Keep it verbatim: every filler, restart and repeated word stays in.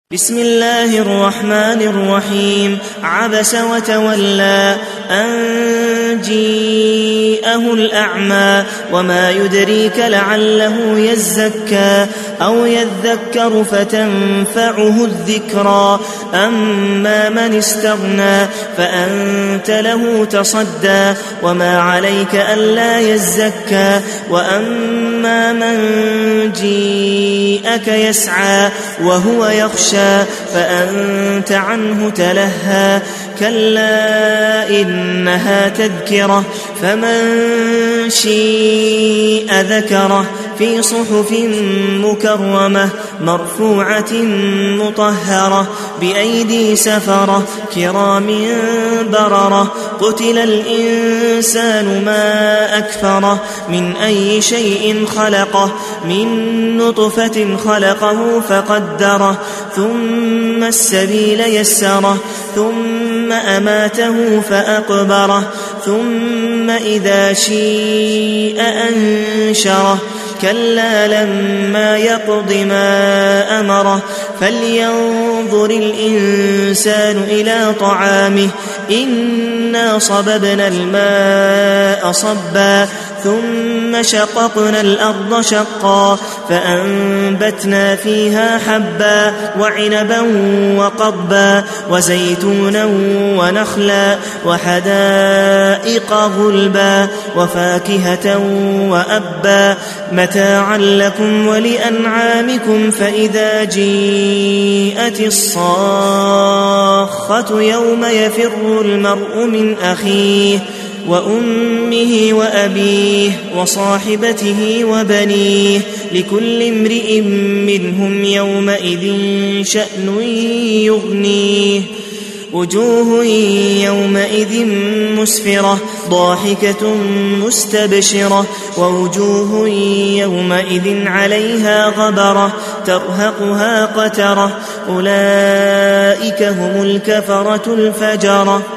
بسم الله الرحمن الرحيم عبس وتولى أن جيءه الأعمى وما يدريك لعله يزكى أو يذكر فتنفعه الذكرى أما من استغنى فأنت له تصدى وما عليك ألا يزكى وأما من جيءك يسعى وهو يخشى فأنت عنه تلهى كلا إنها تذكرة فمن شيء ذكره في صحف مكرمة مرفوعة مطهرة بأيدي سفرة كرام بررة قتل الإنسان ما أكفره من أي شيء خلقه من نطفة خلقه فقدره ثم السبيل يسره ثم أماته فأقبره ثم إذا شيء أنشره كلا لما يقض ما أمره فلينظر الإنسان إلى طعامه إنا صببنا الماء صبا ثم شققنا الأرض شقا فأنبتنا فيها حبا وعنبا وقضبا وزيتونا ونخلا وحدائق غلبا وفاكهة وأبا متاعا لكم ولأنعامكم فإذا جيءت الصاخة يوم يفر المرء من أخيه وأمه وأبيه وصاحبته وبنيه لكل امرئ منهم يومئذ شأن يغنيه وجوه يومئذ مسفرة ضاحكة مستبشرة ووجوه يومئذ عليها غبرة ترهقها قترة أولئك هم الكفرة الفجرة.